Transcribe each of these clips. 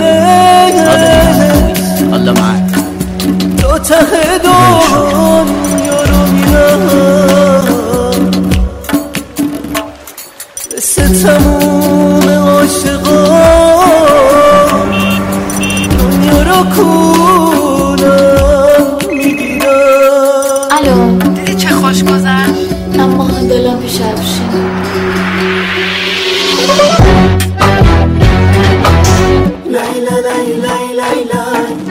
الله معاك دو ته دنیا رو میرم مثل تموم عاشقان دنیا رو کولم میگیرم. الو دیدی چه خوش گذشت؟ اما دلم پیش افشین. لیلا لیلا لیلا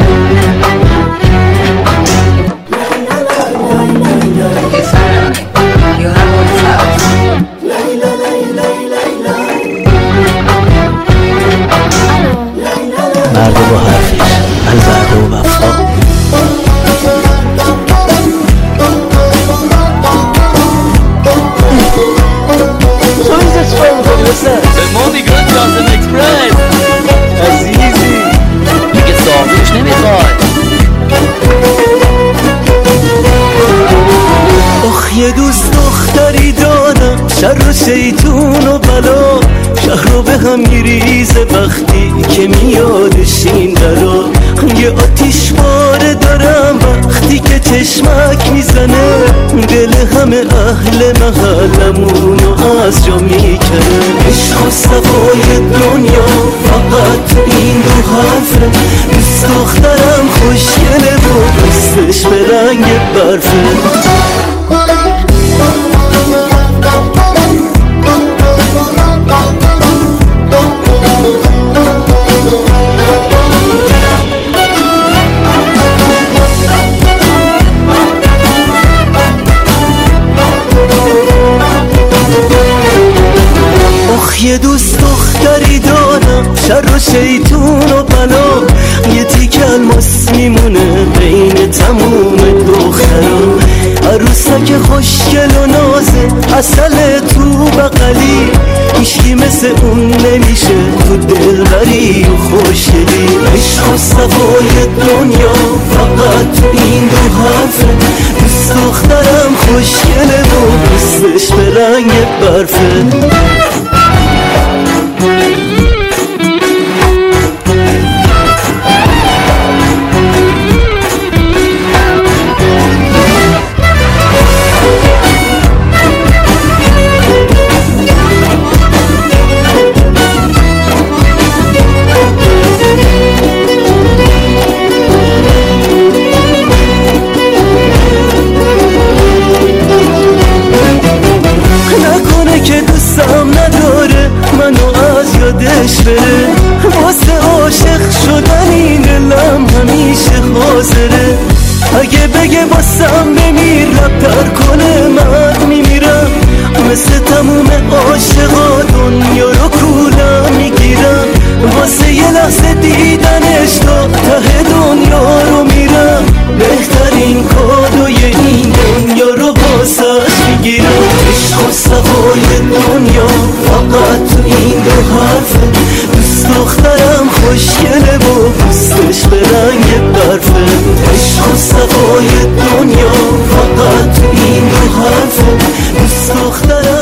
مرد با حرفش الوعد و وفا. تو اینجا چیکار می‌کنی حسین؟ به ما میگن جاسم اکسپرس عزیزی دیگه صاحبش نمیخواد. آخ یه دوست دختری دارم شر و شیطون و بلا شهر رو به هم میریزه وقتی که میادش این درا. یه آتیش باره دارم وقتی که چشمک میزنه دل همه اهل محلمونو از جا میکنه. عشق و صفای دنیا فقط این دو حرفه. دوست دخترم خوشگله و دستش به رنگ برفه. یه دوست دختری دارم شر و شیطون و بلا یه تیک الماس میمونه بین تموم دخترا. عروسک خوشگل و نازه عسل تو بغلی هیچکی مثل اون نمیشه تو دلبری و خوشگلی. عشق و صفای دنیا فقط این دو حرفه. دوست دخترم خوشگله و دوستش به رنگ برفه. که دوستم نداره منو از یادش بره. واسه عاشق شدن این دلم همیشه حاضره. اگه بگه واسم بمیر رفتر کنه من میمیرم. مثل تموم عاشقا دنیا رو کولم میگیرم. واسه یه لحظه دیدنش تا ته دنیا رو میرم. بهترین کادوی این دنیا رو واسش میگیرم. عشق و صفای دنیا فقط تو این دو حرفه. دوست دخترم خوشگله و دوستش به رنگ برفه. عشق و صفای دنیا فقط تو این دو حرفه. دوست دخترم